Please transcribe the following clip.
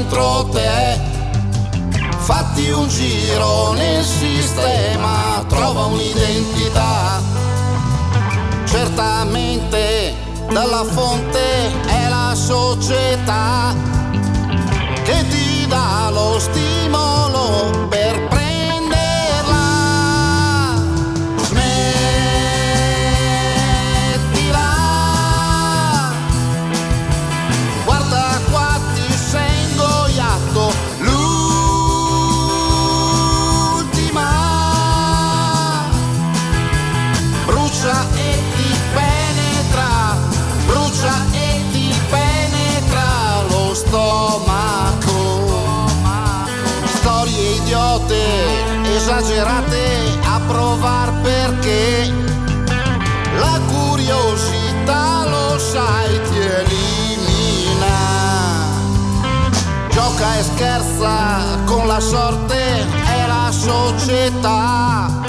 dentro te. Fatti un giro nel sistema, trova un'identità. Certamente dalla fonte è la società che ti dà lo stimolo per prenderla. Smettila, guarda qua ti sei ingoiato l'ultima. Brucia e ti penetra, brucia e ti penetra lo stomaco. Storie idiote, esagerate a provar perché la curiosità, lo sai, ti elimina. Gioca e scherza con la sorte, è la società